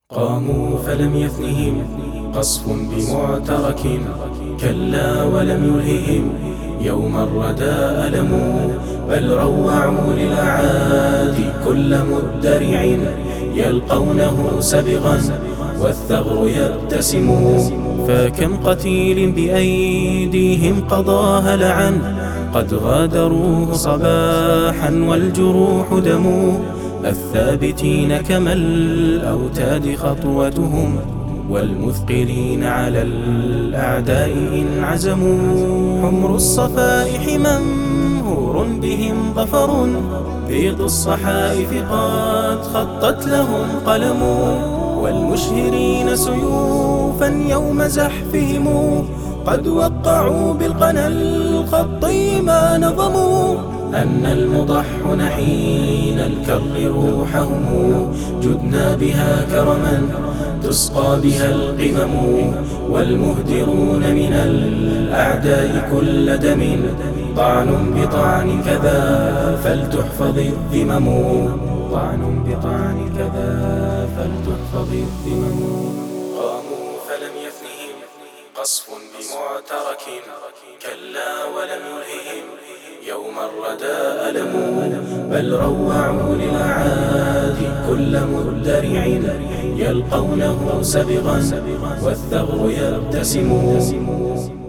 قاموا فلم يثنهم قصف بمعترك، كلا ولم يلههم يوم الردى ألم، بل روعوا للأعادي كل مدرع يلقونه سبغا والثغر يبتسم. فكم قتيل بأيديهم قضى هلعا قد غادروه صباحا والجروح دم، الثابتين كما الأوتاد خطوتهم والمثقلين على الأعداء إن عزموا. حمر الصفائح ممهور بهم ظفر، بيض الصحائف قد خطت لهم قلم، والمشهرين سيوفا يوم زحفهم قد وقعوا بالقنا الخطي ما نظموا. أن المضحون حين الكر روحهم جدنا بها كرما تسقى بها القمم، والمهدرون من الأعداء كل دم طعن بطعن كذا فلتحفظ الذمم، طعن بطعن كذا فلتحفظ الذمم. قاموا فلم يثنهم قصف بمعترك، كلا ولم يلههم يوم الردى ألم، بل روعوا للأعادي كل مدرع يلقونه سبغا والثغر يبتسم.